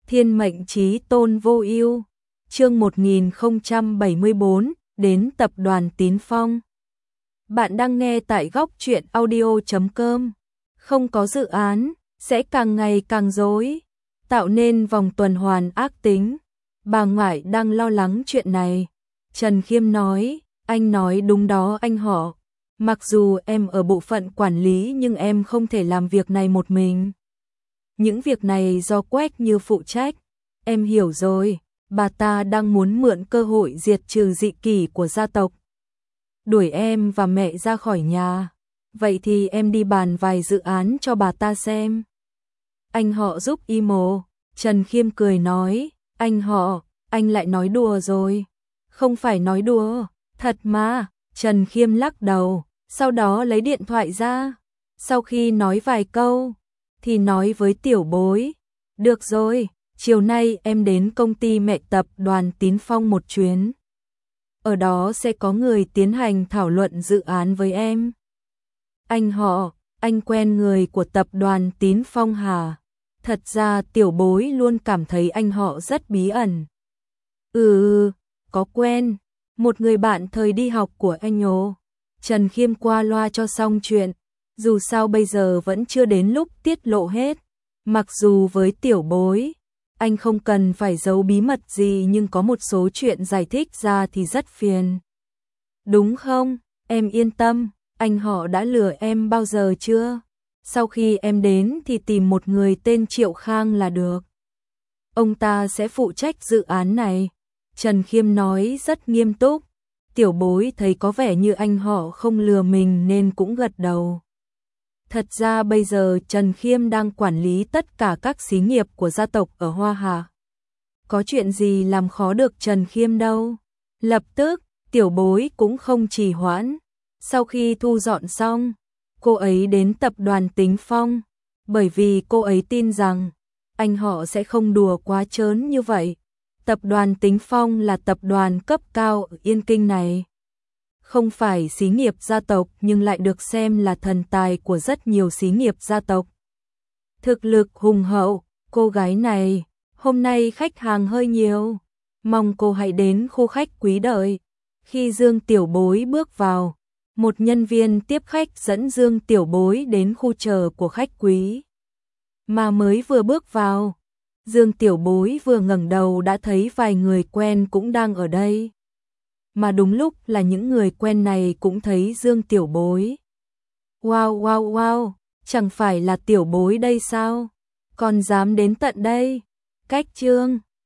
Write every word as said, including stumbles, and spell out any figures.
Thiên mệnh chí tôn vô ưu. Chương một nghìn không trăm bảy mươi bốn, đến tập đoàn Tín Phong. Bạn đang nghe tại góc truyện audio chấm com. Không có dự án, sẽ càng ngày càng rối, tạo nên vòng tuần hoàn ác tính. Bà ngoại đang lo lắng chuyện này. Trần Khiêm nói, anh nói đúng đó anh họ. Mặc dù em ở bộ phận quản lý nhưng em không thể làm việc này một mình. Những việc này do Quách Như phụ trách. Em hiểu rồi, bà ta đang muốn mượn cơ hội diệt trừ dị kỷ của gia tộc. Đuổi em và mẹ ra khỏi nhà. Vậy thì em đi bàn vài dự án cho bà ta xem. Anh họ giúp imo. Trần Khiêm cười nói, anh họ, anh lại nói đùa rồi. Không phải nói đùa, thật mà. Trần Khiêm lắc đầu, sau đó lấy điện thoại ra. Sau khi nói vài câu, thì nói với tiểu bối, được rồi, chiều nay em đến công ty mẹ tập đoàn Tín Phong một chuyến. Ở đó sẽ có người tiến hành thảo luận dự án với em. Anh họ, anh quen người của tập đoàn Tín Phong hả? Thật ra tiểu bối luôn cảm thấy anh họ rất bí ẩn. Ừ, có quen, một người bạn thời đi học của anh ồ. Trần Khiêm qua loa cho xong chuyện, dù sao bây giờ vẫn chưa đến lúc tiết lộ hết. Mặc dù với tiểu bối, anh không cần phải giấu bí mật gì nhưng có một số chuyện giải thích ra thì rất phiền. Đúng không? Em yên tâm, anh họ đã lừa em bao giờ chưa? Sau khi em đến thì tìm một người tên Triệu Khang là được. Ông ta sẽ phụ trách dự án này. Trần Khiêm nói rất nghiêm túc. Tiểu bối thấy có vẻ như anh họ không lừa mình nên cũng gật đầu. Thật ra bây giờ Trần Khiêm đang quản lý tất cả các xí nghiệp của gia tộc ở Hoa Hà. Có chuyện gì làm khó được Trần Khiêm đâu. Lập tức, tiểu bối cũng không trì hoãn. Sau khi thu dọn xong, cô ấy đến tập đoàn Tín Phong, bởi vì cô ấy tin rằng anh họ sẽ không đùa quá trớn như vậy. Tập đoàn Tín Phong là tập đoàn cấp cao ở Yên Kinh này. Không phải xí nghiệp gia tộc nhưng lại được xem là thần tài của rất nhiều xí nghiệp gia tộc. Thực lực hùng hậu, cô gái này, hôm nay khách hàng hơi nhiều. Mong cô hãy đến khu khách quý đợi. Khi Dương Tiểu Bối bước vào, một nhân viên tiếp khách dẫn Dương Tiểu Bối đến khu chờ của khách quý. Mà mới vừa bước vào, Dương Tiểu Bối vừa ngẩng đầu đã thấy vài người quen cũng đang ở đây. Mà đúng lúc là những người quen này cũng thấy Dương Tiểu Bối. Wow wow wow, chẳng phải là Tiểu Bối đây sao? Còn dám đến tận đây? Cách Trương,